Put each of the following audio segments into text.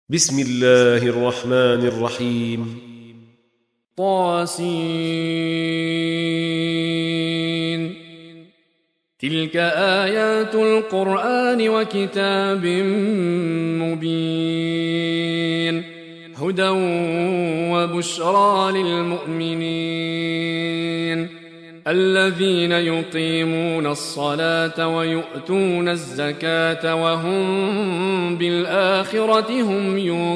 بسم الله الرحمن الرحيم. طاسين. تلك آيات القرآن وكتاب مبين، هدى وبشرى للمؤمنين الذين يقيمون الصلاة ويؤتون الزكاة وهم بالآخرة هم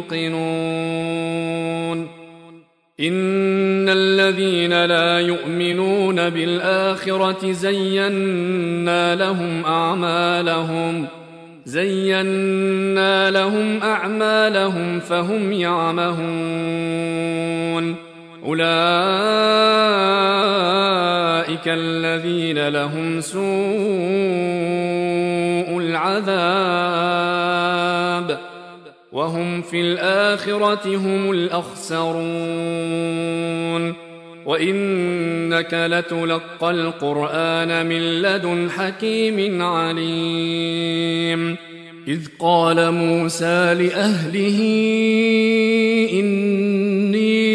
يوقنون. إن الذين لا يؤمنون بالآخرة زينا لهم أعمالهم فهم يعمهون. أولئك الذين لهم سوء العذاب وهم في الآخرة هم الأخسرون. وإنك لتلقى القرآن من لدن حكيم عليم. إذ قال موسى لأهله إني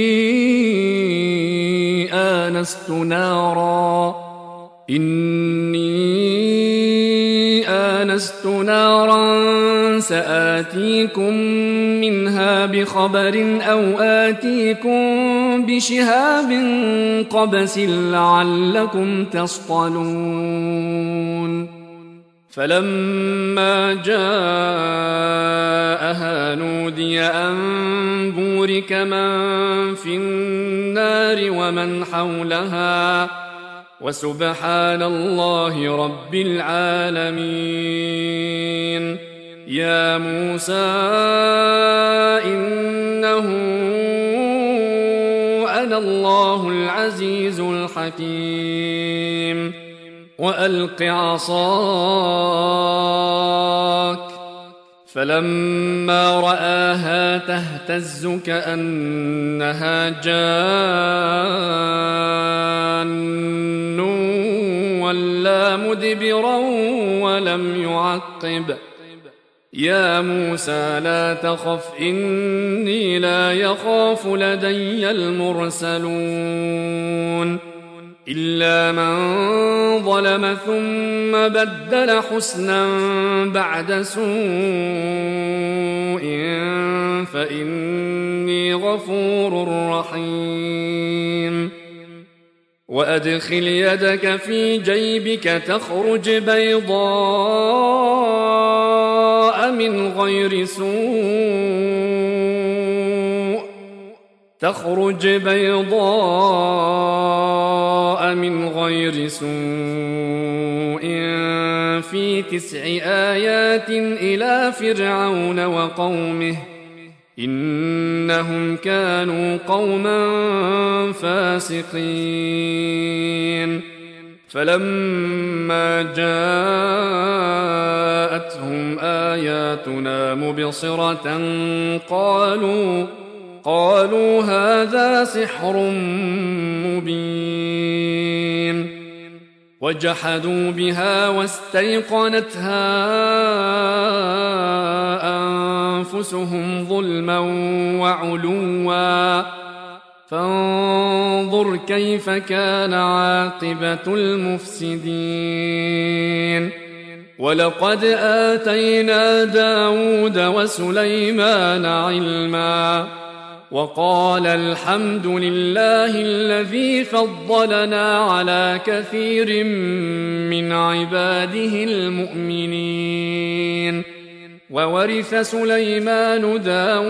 آنست نارا سآتيكم منها بخبر أو آتيكم بشهاب قبس لعلكم تصطلون. فلما جاءها نودي أن بورك من في النار ومن حولها وسبحان الله رب العالمين. يا موسى إنه أنا الله العزيز الحكيم. وألق عصاك. فلما رآها تهتز كأنها جان ولا مدبرا ولم يعقب. يا موسى لا تخف إني لا يخاف لدي المرسلون. إلا من ظلم ثم بدل حسنا بعد سوء فإني غفور رحيم. وأدخل يدك في جيبك تخرج بيضاء من غير سوء في 9 آيات إلى فرعون وقومه إنهم كانوا قوما فاسقين. فلما جاءتهم آياتنا مبصرة قالوا هذا سحر مبين. وجحدوا بها واستيقنتها أنفسهم ظلما وعلوا فانظر كيف كان عاقبة المفسدين. ولقد آتينا داود وسليمان علما وقال الحمد لله الذي فضلنا على كثير من عباده المؤمنين. وورث سليمان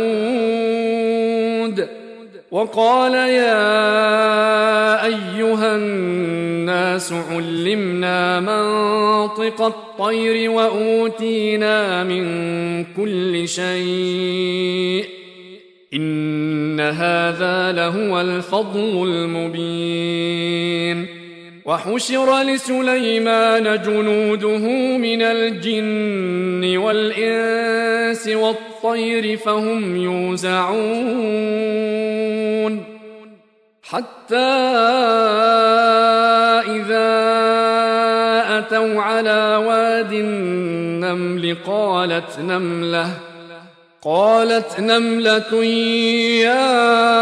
داود وقال يا أيها الناس علمنا منطق الطير وأوتينا من كل شيء إن هذا لهو الفضل المبين. وحشر لسليمان جنوده من الجن والإنس والطير فهم يوزعون. حتى إذا أتوا على واد النمل قالت نملة يا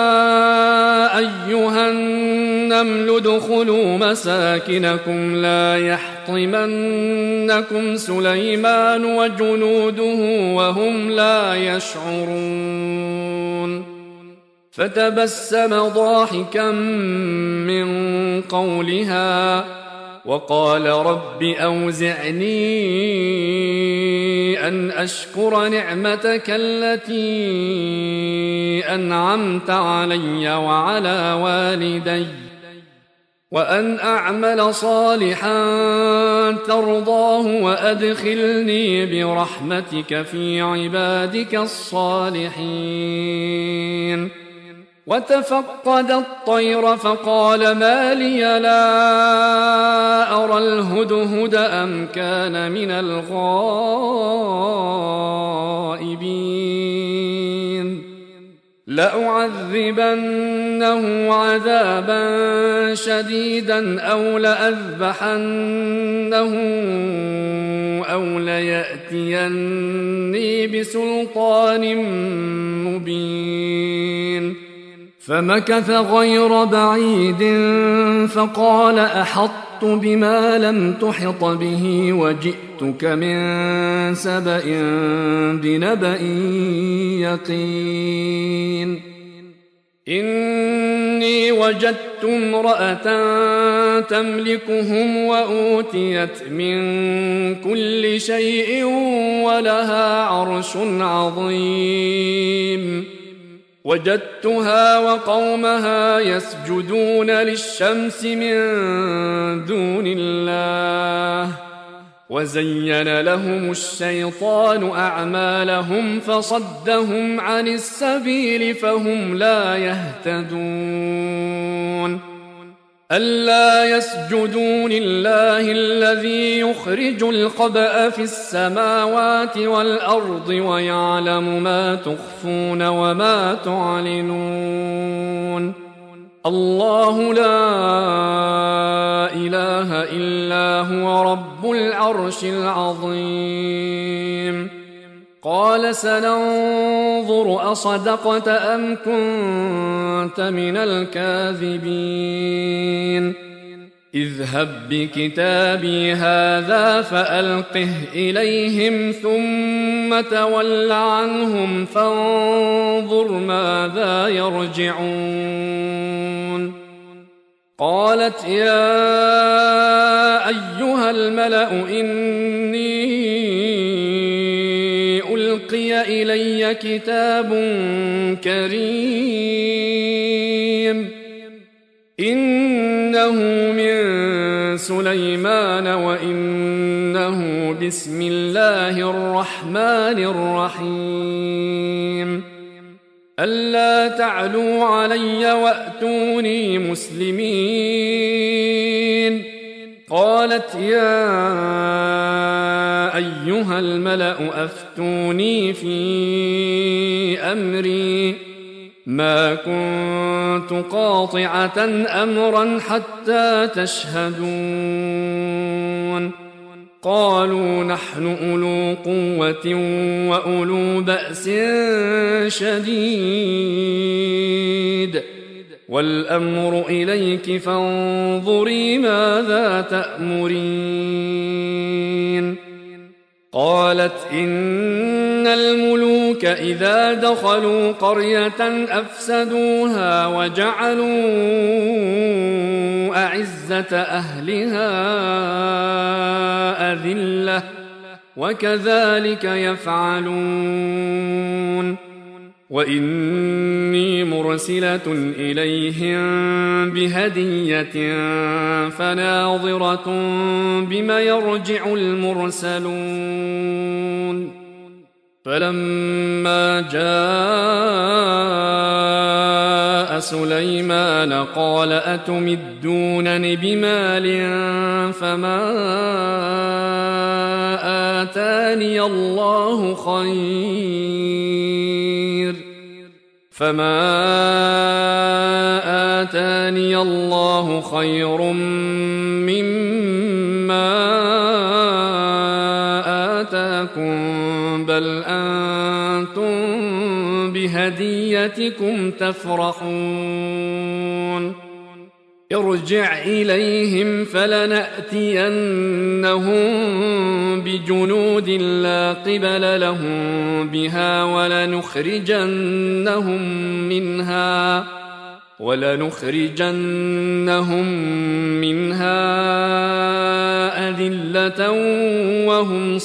أيها النمل ادخلوا مساكنكم لا يحطمنكم سليمان وجنوده وهم لا يشعرون فتبسم ضاحكا من قولها وقال رب أوزعني أن أشكر نعمتك التي أنعمت علي وعلى والدي وأن أعمل صالحا ترضاه وأدخلني برحمتك في عبادك الصالحين وتفقد الطير فقال ما لي لا أرى الهدهد أم كان من الغائبين لأعذبنه عذابا شديدا أو لأذبحنه أو ليأتيني بسلطان مبين فمكث غير بعيد فقال أحطت بما لم تحط به وجئتك من سبأ بنبأ يقين إني وجدت امرأة تملكهم وأوتيت من كل شيء ولها عرش عظيم وجدتها وقومها يسجدون للشمس من دون الله وزين لهم الشيطان أعمالهم فصدهم عن السبيل فهم لا يهتدون ألا يسجدوا لله الذي يخرج الخبأ في السماوات والأرض ويعلم ما تخفون وما تعلنون الله لا إله إلا هو رب العرش العظيم قال سننظر أصدقت أم كنت من الكاذبين اذهب بكتابي هذا فألقه إليهم ثم تول عنهم فانظر ماذا يرجعون قالت يا أيها الملأ إني ألقي إلي كتاب كريم إنه من سليمان وإنه بسم الله الرحمن الرحيم ألا تعلوا علي وأتوني مسلمين قالت يا أيها الملأ أفتوني في أمري ما كنت قاطعة أمرا حتى تشهدون قالوا نحن أولو قوة وأولو بأس شديد والأمر إليك فانظري ماذا تأمرين قالت إن الملوك إذا دخلوا قرية أفسدوها وجعلوا أعزة أهلها أذلة وكذلك يفعلون وإني مرسلة إليهم بهدية فناظرة بما يرجع المرسلون فلما جاء سليمان قال أتمدونني بمال فما آتاني الله خير مما آتاكم بل أنتم بهديتكم تفرحون ارجع إليهم فلنأتينهم بجنود لا قبل لهم بها ولنخرجنهم منها أذلة وهم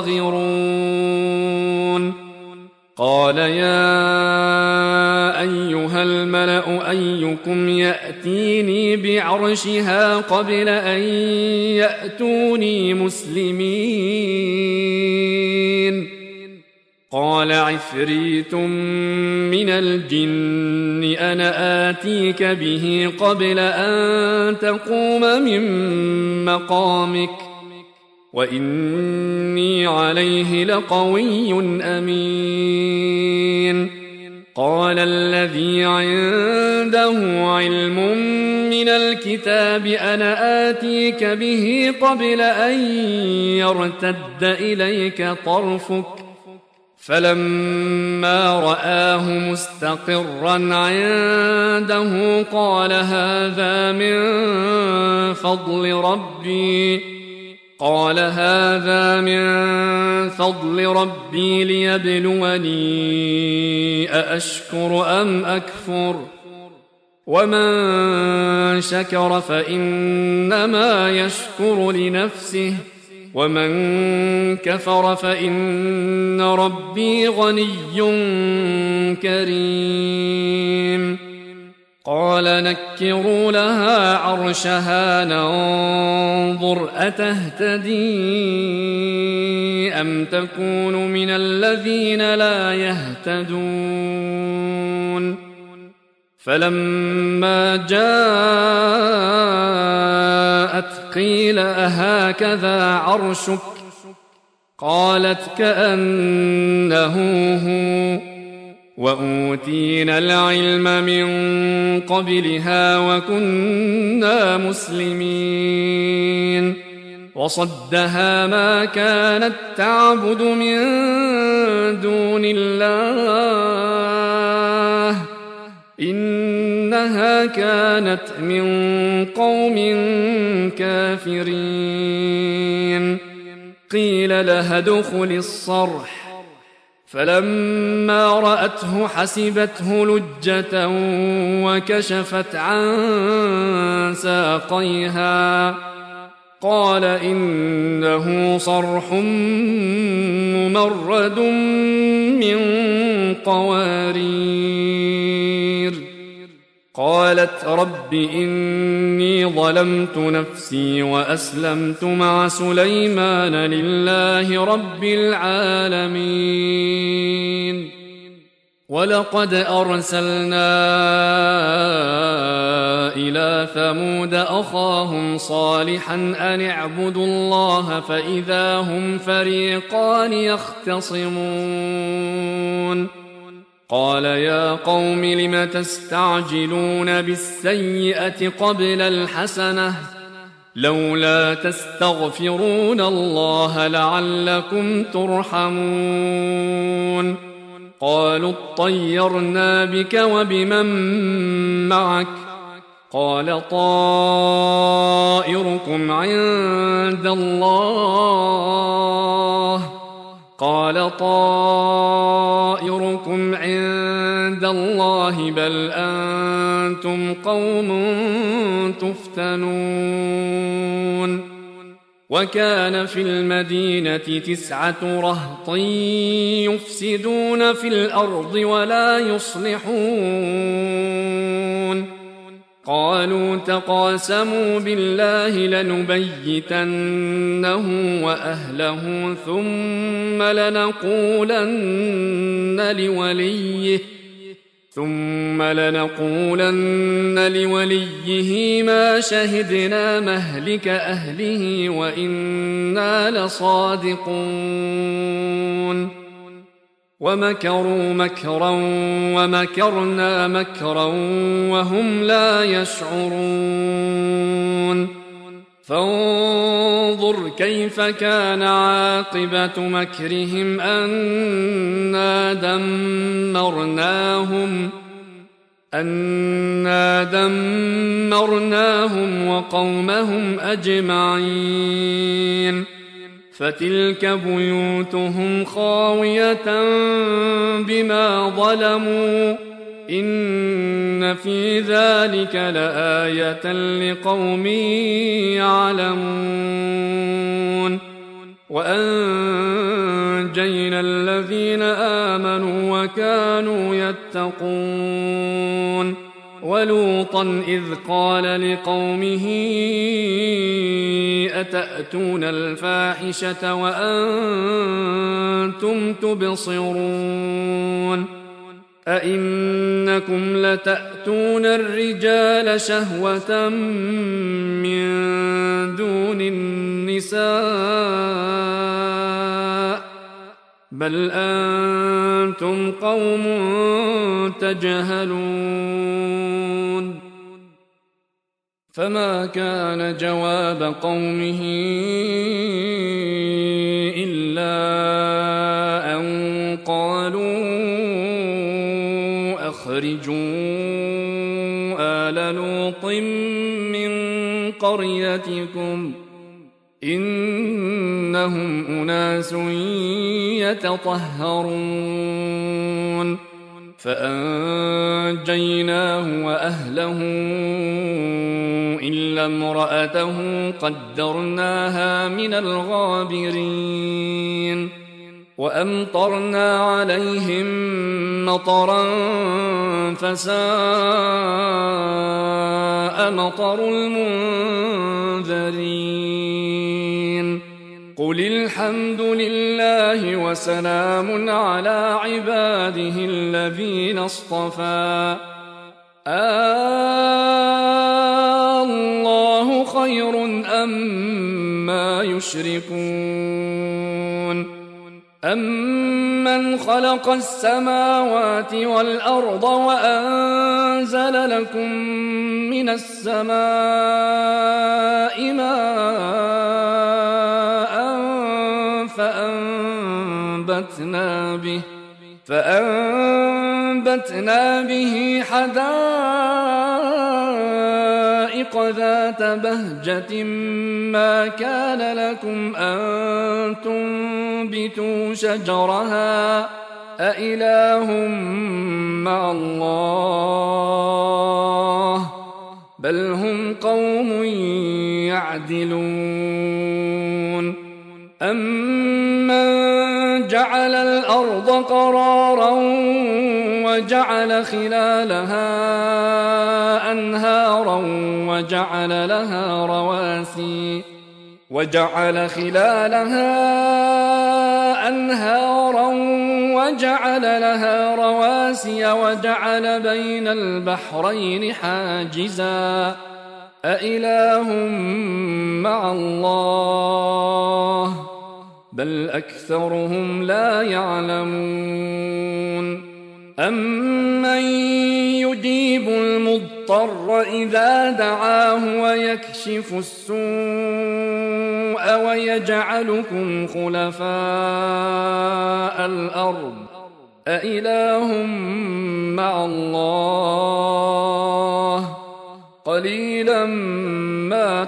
صاغرون قال يا أيها الملأ أيكم يأتيني بعرشها قبل أن يأتوني مسلمين قال عفريت من الجن أنا آتيك به قبل أن تقوم من مقامك وإني عليه لقوي أمين قال الذي عنده علم من الكتاب أنا آتيك به قبل أن يرتد إليك طرفك فلما رآه مستقرا عنده قال هذا من فضل ربي ليبلوني أأشكر أم أكفر ومن شكر فإنما يشكر لنفسه ومن كفر فإن ربي غني كريم قال نكروا لها عرشها ننظر أتهتدي أم تكون من الذين لا يهتدون فلما جاءت قيل أهكذا عرشك قالت كأنه هو وأوتينا العلم من قبلها وكنا مسلمين وصدها ما كانت تعبد من دون الله إنها كانت من قوم كافرين قيل لها ادخل الصرح فلما رأته حسبته لجة وكشفت عن ساقيها قال إنه صرح ممرد من قوارير قالت رب إني ظلمت نفسي وأسلمت مع سليمان لله رب العالمين ولقد أرسلنا إلى ثمود أخاهم صالحا أن اعبدوا الله فإذا هم فريقان يختصمون قال يا قوم لم تستعجلون بالسيئة قبل الحسنة لولا تستغفرون الله لعلكم ترحمون قالوا اطيرنا بك وبمن معك قال طائركم عند الله بل أنتم قوم تفتنون وكان في المدينة 9 رهط يفسدون في الأرض ولا يصلحون قالوا تقاسموا بالله لنبيتنه وأهله ثم لنقولن لوليه ما شهدنا مهلك أهله وإنا لصادقون ومكروا مكرا ومكرنا مكرا وهم لا يشعرون فانظر كيف كان عاقبة مكرهم أنا دمرناهم وقومهم أجمعين فتلك بيوتهم خاوية بما ظلموا إن في ذلك لآية لقوم يعلمون وأنجينا الذين آمنوا وكانوا يتقون ولوطا إذ قال لقومه أتأتون الفاحشة وأنتم تبصرون أئنكم لتأتون الرجال شهوة من دون النساء بل أنتم قوم تجهلون فما كان جواب قومه إلا أن قالوا أخرجوا آل لوط من قريتكم إنهم أناس يتطهرون فأنجيناه وأهله إلا امرأته قدرناها من الغابرين وأمطرنا عليهم مطرا فساء مطر المنذرين قل الحمد لله وسلام على عباده الذين اصطفى الله خير أما يشركون أمن خلق السماوات والأرض وأنزل لكم من السماء ماء فأنبتنا به حدائق ذات بهجة ما كان لكم أن تنبتوا شجرها أإله مع الله بل هم قوم يعدلون أمن جعل الأرض قرارا وجعل خلالها أنهارا وجعل لها رواسي وجعل بين البحرين حاجزا أإله مع الله بل أكثرهم لا يعلمون أمن يجيب المضطر إذا دعاه ويكشف السوء ويجعلكم خلفاء الأرض أإله مع الله قليلا ما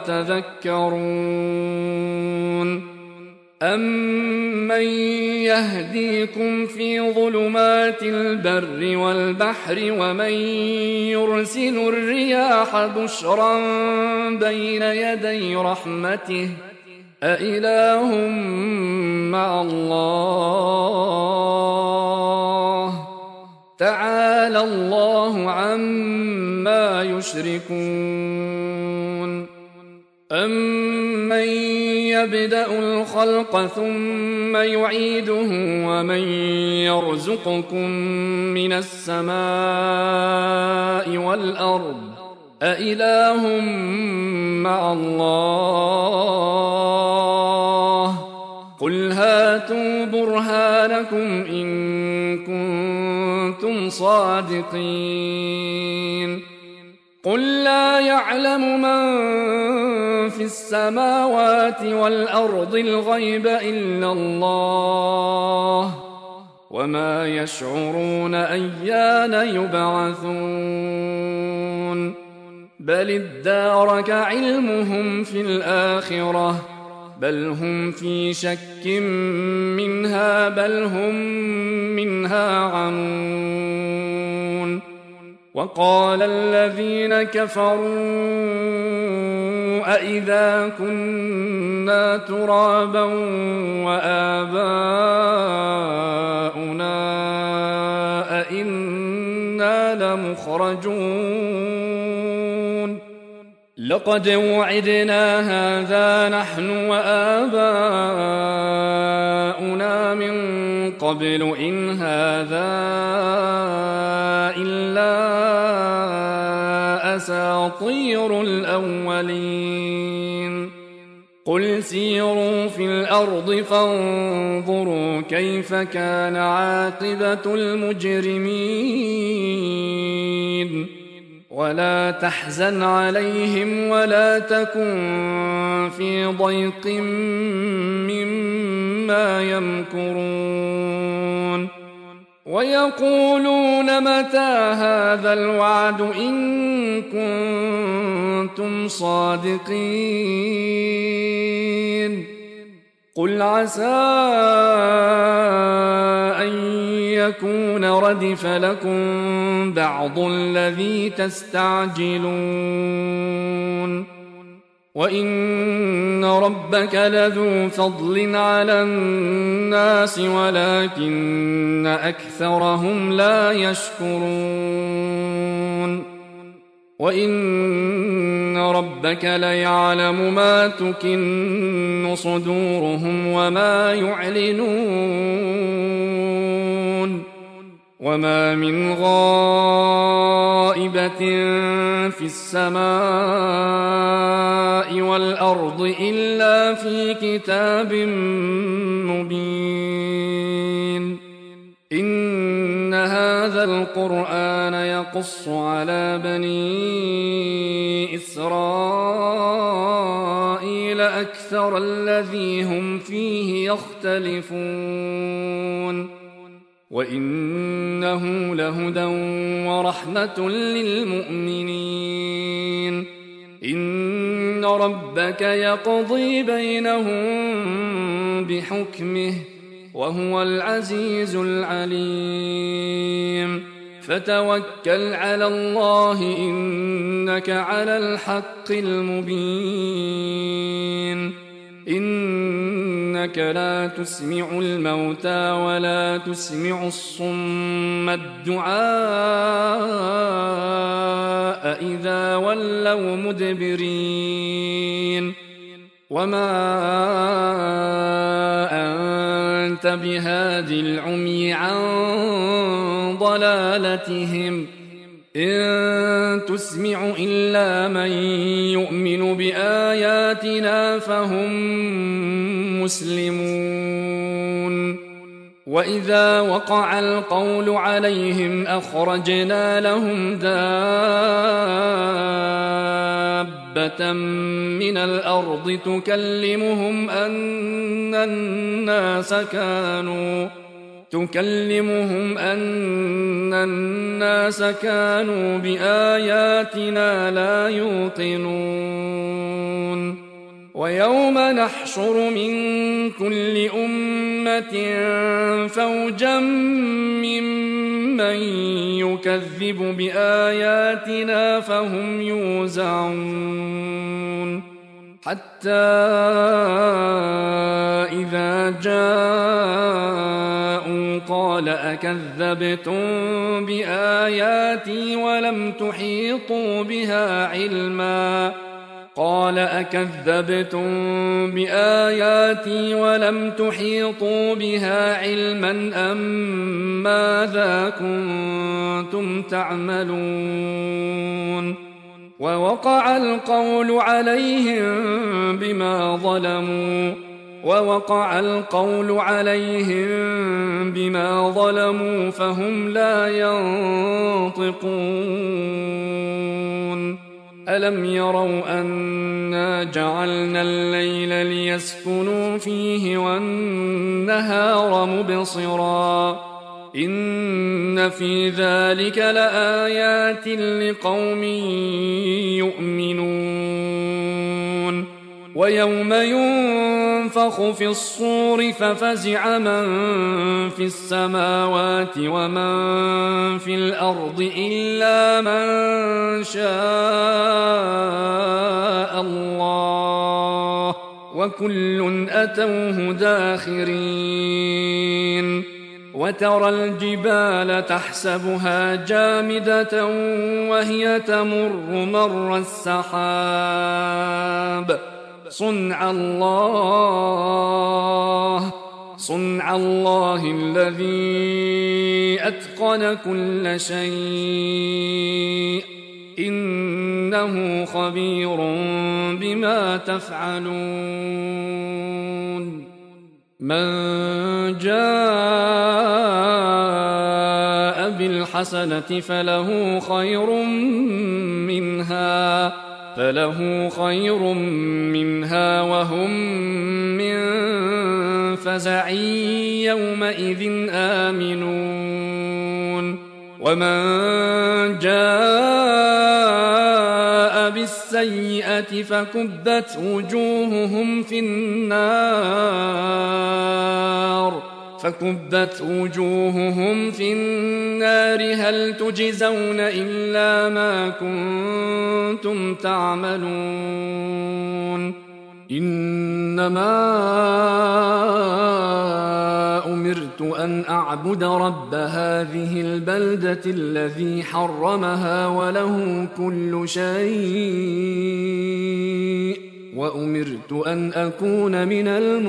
تذكرون أمن يهديكم في ظلمات البر والبحر ومن يرسل الرياح بشرا بين يدي رحمته أإله مع الله تعالى الله عما يشركون أمن يبدأ الخلق ثم يعيده ومن يرزقكم من السماء والأرض أإله مع الله قل هاتوا برهانكم إن كنتم صادقين قل لا يعلم من في السماوات والأرض الغيب إلا الله وما يشعرون أيان يبعثون بل ادارك علمهم في الآخرة بل هم في شك منها بل هم منها عمون وقال الذين كفروا أئذا كنا ترابا وآباؤنا أئنا لمخرجون لقد وعدنا هذا نحن وآباؤنا من قبل إن هذا إلا أساطير الأولين قل سيروا في الأرض فانظروا كيف كان عاقبة المجرمين ولا تحزن عليهم ولا تكن في ضيق مما يمكرون ويقولون متى هذا الوعد إن كنتم صادقين قل عسى أن يكون ردف لكم بعض الذي تستعجلون وإن ربك لذو فضل على الناس ولكن أكثرهم لا يشكرون وإن ربك ليعلم ما تكن صدورهم وما يعلنون وما من غائبة في السماء والأرض إلا في كتاب مبين إن هذا القرآن يقص على بني إسرائيل أكثر الذي هم فيه يختلفون وإنه لهدى ورحمة للمؤمنين إن ربك يقضي بينهم بحكمه وهو العزيز العليم فتوكل على الله إنك على الحق المبين إنك لا تسمع الموتى ولا تسمع الصم الدعاء إذا ولوا مدبرين وما أنت بهاد العمي عن ضلالتهم إن تسمع إلا من يؤمن بآياتنا فهم مسلمون وإذا وقع القول عليهم أخرجنا لهم دابة من الأرض تكلمهم أن الناس كانوا بآياتنا لا يوقنون ويوم نحشر من كل أمة فوجا ممن يكذب بآياتنا فهم يوزعون حتى إذا جاءوا قال أكذبتم بآياتي ولم تحيطوا بها علما أم ماذا كنتم تعملون ووقع القول عليهم بما ظلموا ووقع القول عليهم بما ظلموا فهم لا ينطقون ألم يروا أنا جعلنا الليل ليسكنوا فيه والنهار مبصرا إن في ذلك لآيات لقوم يؤمنون ويوم ينفخ في الصور ففزع من في السماوات ومن في الأرض إلا من شاء الله وكل أتوه داخرين وترى الجبال تحسبها جامدة وهي تمر مر السحاب صنع الله الذي أتقن كل شيء إنه خبير بما تفعلون من جاء بالحسنة فله خير منها وهم من فزع يومئذ آمنون ومن جاء بالسيئة فكبت وجوههم في النار هل تجزون إلا ما كنتم تعملون إنما أمرت أن أعبد رب هذه البلدة الذي حرمها وله كل شيء وأمرت أن أكون من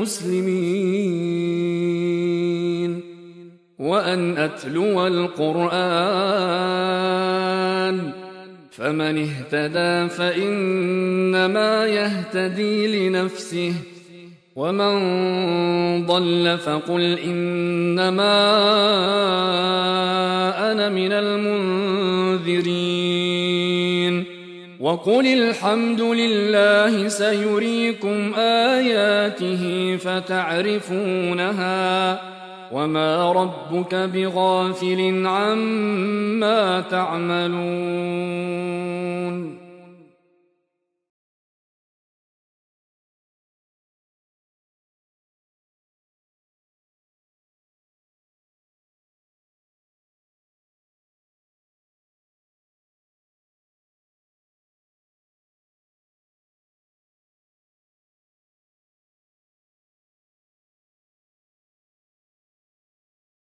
المسلمين وأن أتلو القرآن فمن اهتدى فإنما يهتدي لنفسه ومن ضل فقل إنما أنا من المنذرين وقل الحمد لله سيريكم آياته فتعرفونها وما ربك بغافل عما تعملون